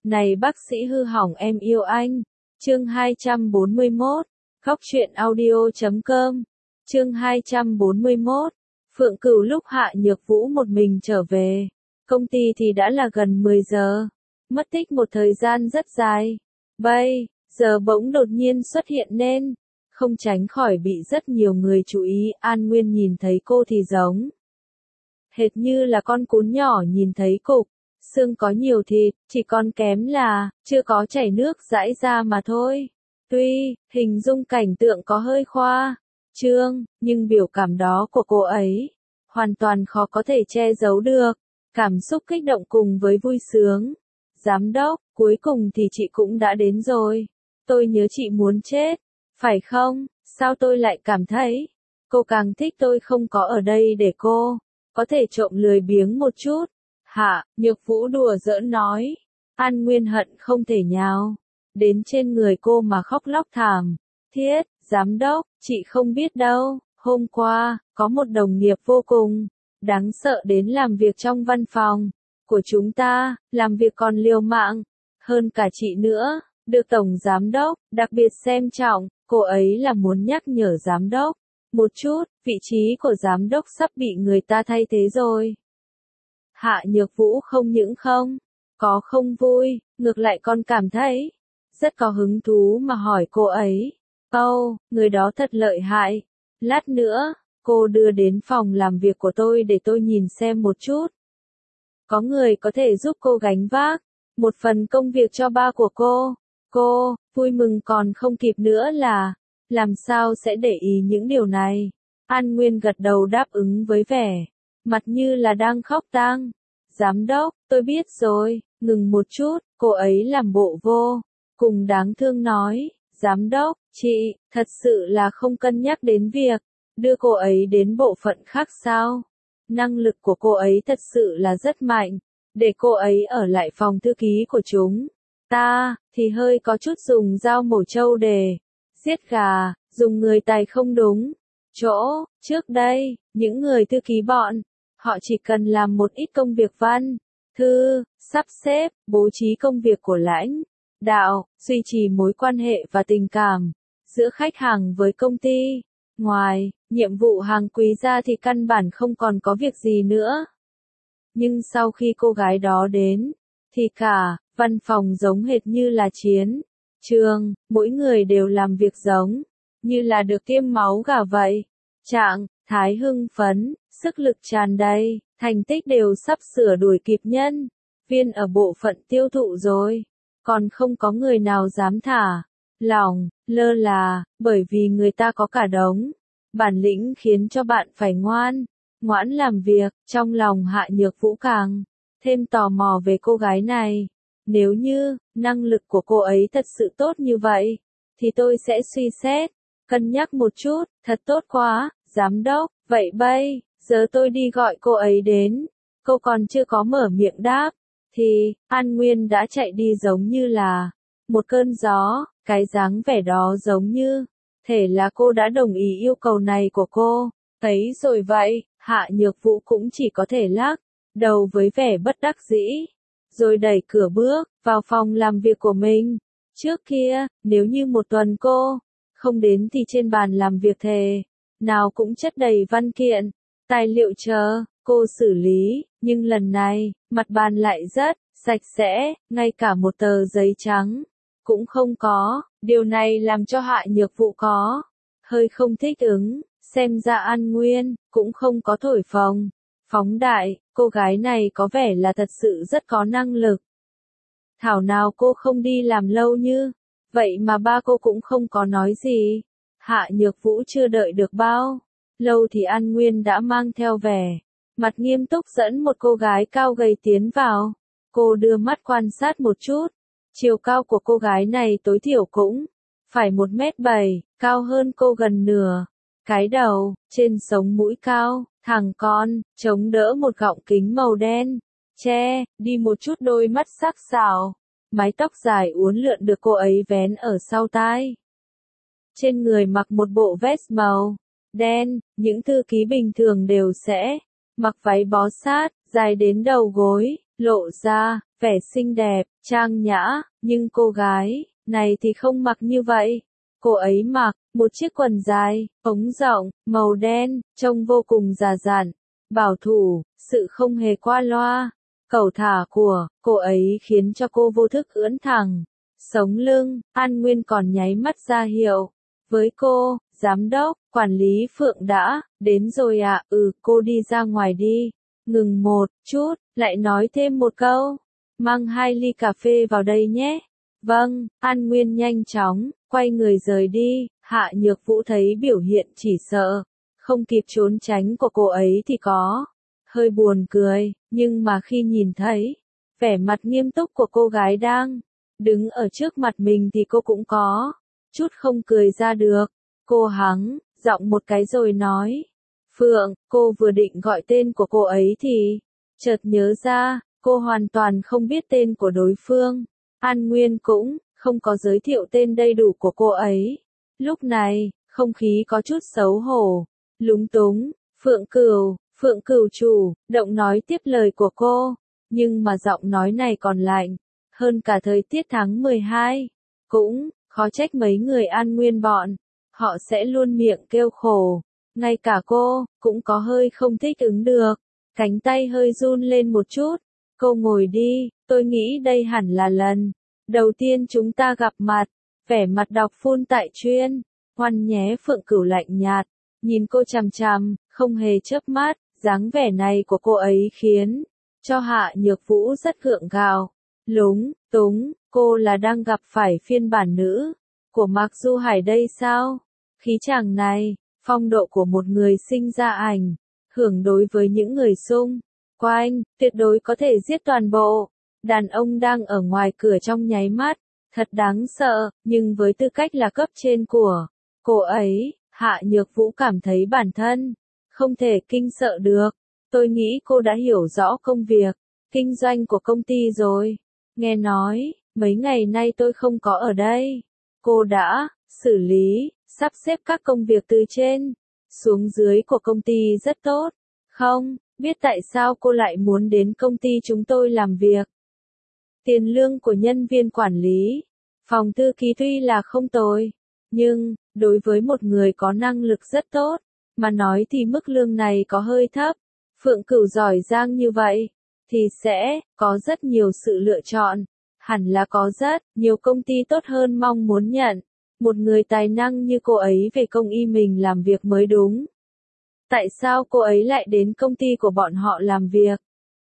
Này bác sĩ hư hỏng em yêu anh. Chương 241. Góc truyện audio.com. Chương 241. Phượng Cửu lúc Hạ Nhược Vũ một mình trở về công ty thì đã là gần 10 giờ. Mất tích một thời gian rất dài. Bây giờ bỗng đột nhiên xuất hiện nên không tránh khỏi bị rất nhiều người chú ý. An Nguyên nhìn thấy cô thì giống hệt như là con cún nhỏ nhìn thấy cục xương có nhiều thịt, chỉ còn kém là chưa có chảy nước rãi ra mà thôi. Tuy hình dung cảnh tượng có hơi khoa trương, nhưng biểu cảm đó của cô ấy hoàn toàn khó có thể che giấu được. Cảm xúc kích động cùng với vui sướng. Giám đốc, cuối cùng thì chị cũng đã đến rồi. Tôi nhớ chị muốn chết, phải không? Sao tôi lại cảm thấy cô càng thích tôi không có ở đây để cô có thể trộm lười biếng một chút. Hạ Nhược Vũ đùa giỡn nói. An Nguyên hận không thể nhào đến trên người cô mà khóc lóc thảm thiết. Giám đốc, chị không biết đâu, hôm qua có một đồng nghiệp vô cùng đáng sợ đến làm việc trong văn phòng của chúng ta, làm việc còn liều mạng hơn cả chị nữa, được tổng giám đốc đặc biệt xem trọng. Cô ấy là muốn nhắc nhở giám đốc một chút, vị trí của giám đốc sắp bị người ta thay thế rồi. Hạ Nhược Vũ không những không có không vui, ngược lại còn cảm thấy rất có hứng thú mà hỏi cô ấy. Người đó thật lợi hại. Lát nữa, cô đưa đến phòng làm việc của tôi để tôi nhìn xem một chút. Có người có thể giúp cô gánh vác một phần công việc cho ba của cô. Cô vui mừng còn không kịp nữa là làm sao sẽ để ý những điều này. An Nguyên gật đầu đáp ứng với vẻ mặt như là đang khóc tang. Giám đốc, tôi biết rồi. Ngừng một chút, cô ấy làm bộ vô cùng đáng thương nói. Giám đốc, chị thật sự là không cân nhắc đến việc đưa cô ấy đến bộ phận khác sao? Năng lực của cô ấy thật sự là rất mạnh. Để cô ấy ở lại phòng thư ký của chúng ta thì hơi có chút dùng dao mổ trâu để giết gà, dùng người tài không đúng chỗ. Trước đây, những người thư ký bọn họ chỉ cần làm một ít công việc văn thư, sắp xếp, bố trí công việc của lãnh đạo, duy trì mối quan hệ và tình cảm giữa khách hàng với công ty. Ngoài nhiệm vụ hàng quý ra thì căn bản không còn có việc gì nữa. Nhưng sau khi cô gái đó đến, thì cả văn phòng giống hệt như là chiến trường, mỗi người đều làm việc giống như là được tiêm máu gà vậy. Trạng thái hưng phấn, sức lực tràn đầy, thành tích đều sắp sửa đuổi kịp nhân viên ở bộ phận tiêu thụ rồi. Còn không có người nào dám thả lỏng, lơ là, bởi vì người ta có cả đống bản lĩnh khiến cho bạn phải ngoãn làm việc. Trong lòng Hạ Nhược Vũ càng thêm tò mò về cô gái này. Nếu như năng lực của cô ấy thật sự tốt như vậy, thì tôi sẽ suy xét, cân nhắc một chút. Thật tốt quá, giám đốc. Vậy bây giờ tôi đi gọi cô ấy đến. Cô còn chưa có mở miệng đáp thì An Nguyên đã chạy đi giống như là một cơn gió. Cái dáng vẻ đó giống như thể là cô đã đồng ý yêu cầu này của cô ấy rồi vậy. Hạ Nhược Vũ cũng chỉ có thể lắc đầu với vẻ bất đắc dĩ, rồi đẩy cửa bước vào phòng làm việc của mình. Trước kia, nếu như một tuần cô không đến thì trên bàn làm việc thề nào cũng chất đầy văn kiện, tài liệu chờ cô xử lý, nhưng lần này, mặt bàn lại rất sạch sẽ, ngay cả một tờ giấy trắng cũng không có. Điều này làm cho Hạ Nhược Vũ có hơi không thích ứng. Xem ra An Nguyên cũng không có thổi phóng đại, cô gái này có vẻ là thật sự rất có năng lực. Thảo nào cô không đi làm lâu như vậy mà ba cô cũng không có nói gì. Hạ Nhược Vũ chưa đợi được bao lâu thì An Nguyên đã mang theo vẻ mặt nghiêm túc dẫn một cô gái cao gầy tiến vào. Cô đưa mắt quan sát một chút. Chiều cao của cô gái này tối thiểu cũng phải 1m7, cao hơn cô gần nửa cái đầu, trên sống mũi cao, thẳng con, chống đỡ một gọng kính màu đen, che đi một chút đôi mắt sắc sảo. Mái tóc dài uốn lượn được cô ấy vén ở sau tai. Trên người mặc một bộ vest màu đen, những thư ký bình thường đều sẽ mặc váy bó sát, dài đến đầu gối, lộ ra vẻ xinh đẹp, trang nhã, nhưng cô gái này thì không mặc như vậy. Cô ấy mặc một chiếc quần dài, ống rộng, màu đen, trông vô cùng già dặn, bảo thủ, sự không hề qua loa. Cẩu thả của cô ấy khiến cho cô vô thức ưỡn thẳng sống lưng. An Nguyên còn nháy mắt ra hiệu với cô, giám đốc, quản lý Phượng đã đến rồi ạ. Cô đi ra ngoài đi. Ngừng một chút, lại nói thêm một câu, mang 2 ly cà phê vào đây nhé. Vâng. An Nguyên nhanh chóng quay người rời đi. Hạ Nhược Vũ thấy biểu hiện chỉ sợ không kịp trốn tránh của cô ấy thì có hơi buồn cười, nhưng mà khi nhìn thấy vẻ mặt nghiêm túc của cô gái đang đứng ở trước mặt mình thì cô cũng có chút không cười ra được. Cô hắng giọng một cái rồi nói, Phượng. Cô vừa định gọi tên của cô ấy thì chợt nhớ ra, cô hoàn toàn không biết tên của đối phương. An Nguyên cũng không có giới thiệu tên đầy đủ của cô ấy. Lúc này, không khí có chút xấu hổ, lúng túng. Phượng Cửu chủ, động nói tiếp lời của cô, nhưng mà giọng nói này còn lạnh hơn cả thời tiết tháng 12. Cũng khó trách mấy người An Nguyên bọn họ sẽ luôn miệng kêu khổ. Ngay cả cô cũng có hơi không thích ứng được, cánh tay hơi run lên một chút. Cô ngồi đi, tôi nghĩ đây hẳn là lần đầu tiên chúng ta gặp mặt. Vẻ mặt đọc phun tại chuyên Hoan nhé. Phượng Cửu lạnh nhạt nhìn cô chằm chằm, không hề chớp mắt. Dáng vẻ này của cô ấy khiến cho Hạ Nhược Vũ rất gượng gạo, lúng túng. Cô là đang gặp phải phiên bản nữ của Mạc Du Hải đây sao? Khí chàng này, phong độ của một người sinh ra ảnh hưởng đối với những người xung quanh, tuyệt đối có thể giết toàn bộ đàn ông đang ở ngoài cửa trong nháy mắt. Thật đáng sợ, nhưng với tư cách là cấp trên của cô ấy, Hạ Nhược Vũ cảm thấy bản thân không thể kinh sợ được. Tôi nghĩ cô đã hiểu rõ công việc kinh doanh của công ty rồi. Nghe nói, mấy ngày nay tôi không có ở đây. Cô đã xử lý, sắp xếp các công việc từ trên xuống dưới của công ty rất tốt. Không biết tại sao cô lại muốn đến công ty chúng tôi làm việc. Tiền lương của nhân viên quản lý, phòng thư ký tuy là không tồi, nhưng đối với một người có năng lực rất tốt mà nói thì mức lương này có hơi thấp. Phượng Cửu giỏi giang như vậy thì sẽ có rất nhiều sự lựa chọn, hẳn là có rất nhiều công ty tốt hơn mong muốn nhận một người tài năng như cô ấy về công y mình làm việc mới đúng. Tại sao cô ấy lại đến công ty của bọn họ làm việc?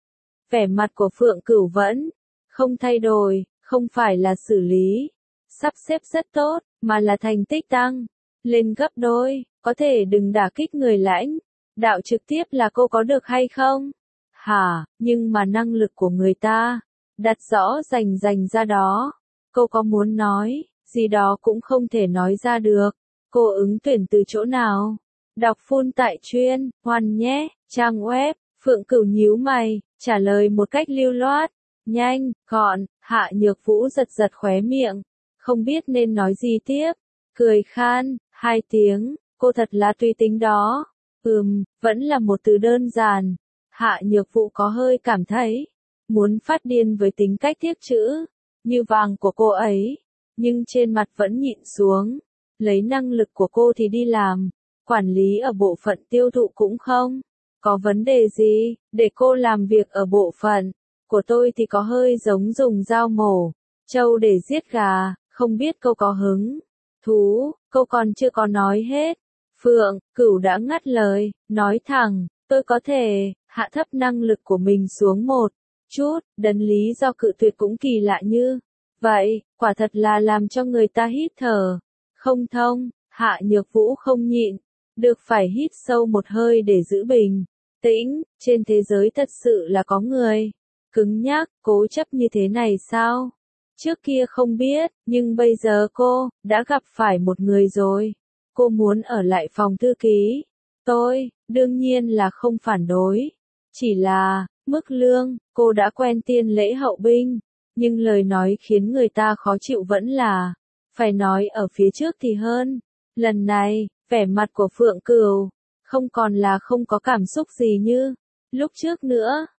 Vẻ mặt của Phượng Cửu vẫn không thay đổi, không phải là xử lý, sắp xếp rất tốt, mà là thành tích tăng lên gấp đôi. Có thể đừng đả kích người lãnh đạo trực tiếp là cô có được hay không? Hả, nhưng mà năng lực của người ta đặt rõ rành ra đó. Cô có muốn nói gì đó cũng không thể nói ra được. Cô ứng tuyển từ chỗ nào? Đọc phun tại chuyên Hoan nhé. Trang web. Phượng Cửu nhíu mày, trả lời một cách lưu loát, nhanh, gọn. Hạ Nhược Vũ giật khóe miệng, không biết nên nói gì tiếp. Cười khan 2 tiếng, cô thật là tùy tính đó. Vẫn là một từ đơn giản. Hạ Nhược Vũ có hơi cảm thấy muốn phát điên với tính cách tiếc chữ như vàng của cô ấy, nhưng trên mặt vẫn nhịn xuống. Lấy năng lực của cô thì đi làm quản lý ở bộ phận tiêu thụ cũng không có vấn đề gì. Để cô làm việc ở bộ phận của tôi thì có hơi giống dùng dao mổ trâu để giết gà. Không biết cô có hứng thú? Cô còn chưa có nói hết, Phượng Cửu đã ngắt lời, nói thẳng, tôi có thể hạ thấp năng lực của mình xuống một chút. Đấn lý do cự tuyệt cũng kỳ lạ như vậy, quả thật là làm cho người ta hít thở không thông. Hạ Nhược Vũ không nhịn được phải hít sâu một hơi để giữ bình tĩnh. Trên thế giới thật sự là có người cứng nhắc, cố chấp như thế này sao? Trước kia không biết, nhưng bây giờ cô đã gặp phải một người rồi. Cô muốn ở lại phòng thư ký. Tôi, đương nhiên là không phản đối. Chỉ là, mức lương, cô đã quen tiên lễ hậu binh. Nhưng lời nói khiến người ta khó chịu vẫn là, phải nói ở phía trước thì hơn. Lần này, vẻ mặt của Phượng Cửu không còn là không có cảm xúc gì như lúc trước nữa.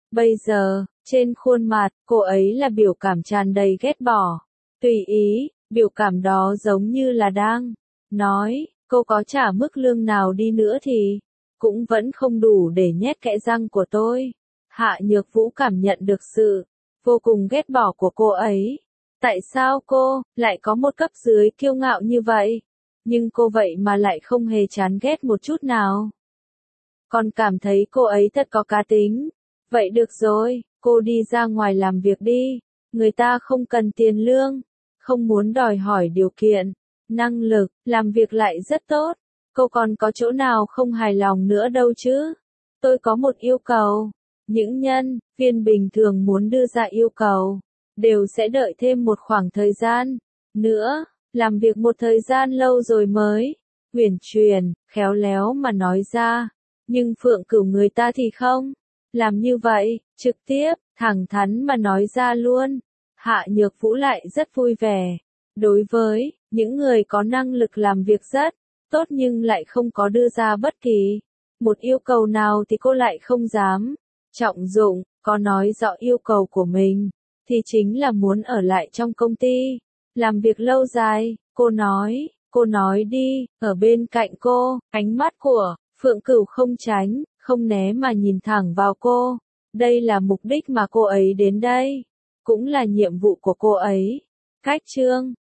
Bây giờ, trên khuôn mặt, cô ấy là biểu cảm tràn đầy ghét bỏ. Tùy ý, biểu cảm đó giống như là đang nói, cô có trả mức lương nào đi nữa thì cũng vẫn không đủ để nhét kẽ răng của tôi. Hạ Nhược Vũ cảm nhận được sự vô cùng ghét bỏ của cô ấy. Tại sao cô lại có một cấp dưới kiêu ngạo như vậy? Nhưng cô vậy mà lại không hề chán ghét một chút nào. Còn cảm thấy cô ấy thật có cá tính. Vậy được rồi, cô đi ra ngoài làm việc đi. Người ta không cần tiền lương, không muốn đòi hỏi điều kiện, năng lực, làm việc lại rất tốt. Cô còn có chỗ nào không hài lòng nữa đâu chứ? Tôi có một yêu cầu. Những nhân viên bình thường muốn đưa ra yêu cầu, đều sẽ đợi thêm một khoảng thời gian nữa, làm việc một thời gian lâu rồi mới uyển chuyển, khéo léo mà nói ra. Nhưng Phượng Cửu người ta thì không làm như vậy, trực tiếp, thẳng thắn mà nói ra luôn. Hạ Nhược Vũ lại rất vui vẻ. Đối với những người có năng lực làm việc rất tốt nhưng lại không có đưa ra bất kỳ một yêu cầu nào thì cô lại không dám trọng dụng, có nói rõ yêu cầu của mình thì chính là muốn ở lại trong công ty, làm việc lâu dài. Cô nói đi. Ở bên cạnh cô, ánh mắt của Phượng Cửu không tránh, không né mà nhìn thẳng vào cô. Đây là mục đích mà cô ấy đến đây, cũng là nhiệm vụ của cô ấy. Cách chương